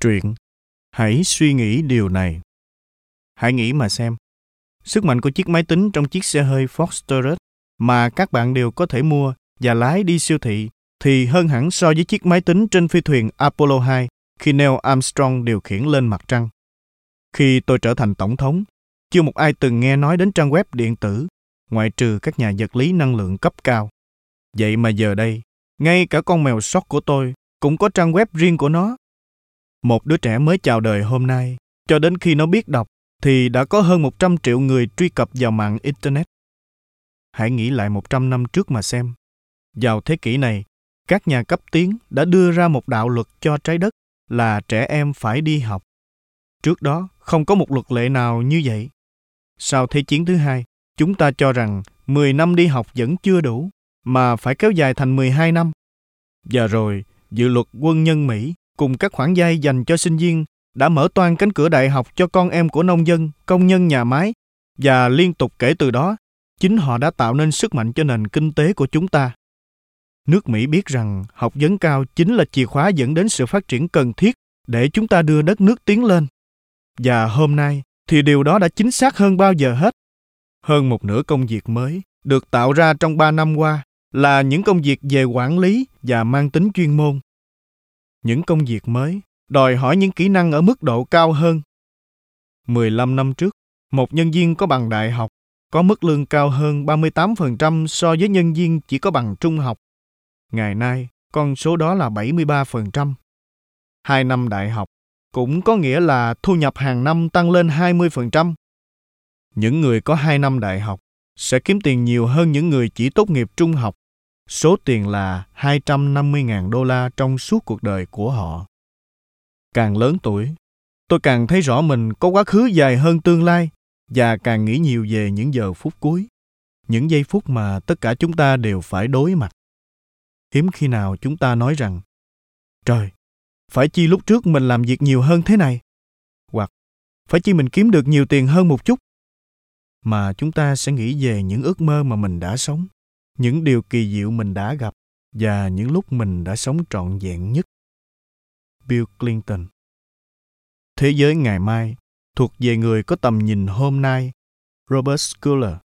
Truyện. Hãy suy nghĩ điều này. Hãy nghĩ mà xem. Sức mạnh của chiếc máy tính trong chiếc xe hơi Ford Taurus mà các bạn đều có thể mua và lái đi siêu thị thì hơn hẳn so với chiếc máy tính trên phi thuyền Apollo 2 khi Neil Armstrong điều khiển lên mặt trăng. Khi tôi trở thành tổng thống, chưa một ai từng nghe nói đến trang web điện tử, ngoại trừ các nhà vật lý năng lượng cấp cao. Vậy mà giờ đây, ngay cả con mèo sóc của tôi cũng có trang web riêng của nó. Một đứa trẻ mới chào đời hôm nay, cho đến khi nó biết đọc, thì đã có hơn 100 triệu người truy cập vào mạng Internet. Hãy nghĩ lại 100 năm trước mà xem. Vào thế kỷ này, các nhà cấp tiến đã đưa ra một đạo luật cho trái đất là trẻ em phải đi học. Trước đó, không có một luật lệ nào như vậy. Sau Thế chiến thứ hai, chúng ta cho rằng 10 năm đi học vẫn chưa đủ, mà phải kéo dài thành 12 năm. Và rồi, dự luật quân nhân Mỹ cùng các khoản vay dành cho sinh viên đã mở toang cánh cửa đại học cho con em của nông dân, công nhân nhà máy, và liên tục kể từ đó, chính họ đã tạo nên sức mạnh cho nền kinh tế của chúng ta. Nước Mỹ biết rằng học vấn cao chính là chìa khóa dẫn đến sự phát triển cần thiết để chúng ta đưa đất nước tiến lên. Và hôm nay thì điều đó đã chính xác hơn bao giờ hết. Hơn một nửa công việc mới được tạo ra trong 3 năm qua là những công việc về quản lý và mang tính chuyên môn. Những công việc mới đòi hỏi những kỹ năng ở mức độ cao hơn. 15 năm trước, một nhân viên có bằng đại học có mức lương cao hơn 38% so với nhân viên chỉ có bằng trung học. Ngày nay, con số đó là 73%. 2 năm đại học cũng có nghĩa là thu nhập hàng năm tăng lên 20%. Những người có 2 năm đại học sẽ kiếm tiền nhiều hơn những người chỉ tốt nghiệp trung học. Số tiền là 250.000 đô la trong suốt cuộc đời của họ. Càng lớn tuổi, tôi càng thấy rõ mình có quá khứ dài hơn tương lai và càng nghĩ nhiều về những giờ phút cuối, những giây phút mà tất cả chúng ta đều phải đối mặt. Hiếm khi nào chúng ta nói rằng, trời, phải chi lúc trước mình làm việc nhiều hơn thế này? Hoặc, phải chi mình kiếm được nhiều tiền hơn một chút? Mà chúng ta sẽ nghĩ về những ước mơ mà mình đã sống, những điều kỳ diệu mình đã gặp và những lúc mình đã sống trọn vẹn nhất. Bill Clinton. Thế giới ngày mai thuộc về người có tầm nhìn hôm nay. Robert Schuller.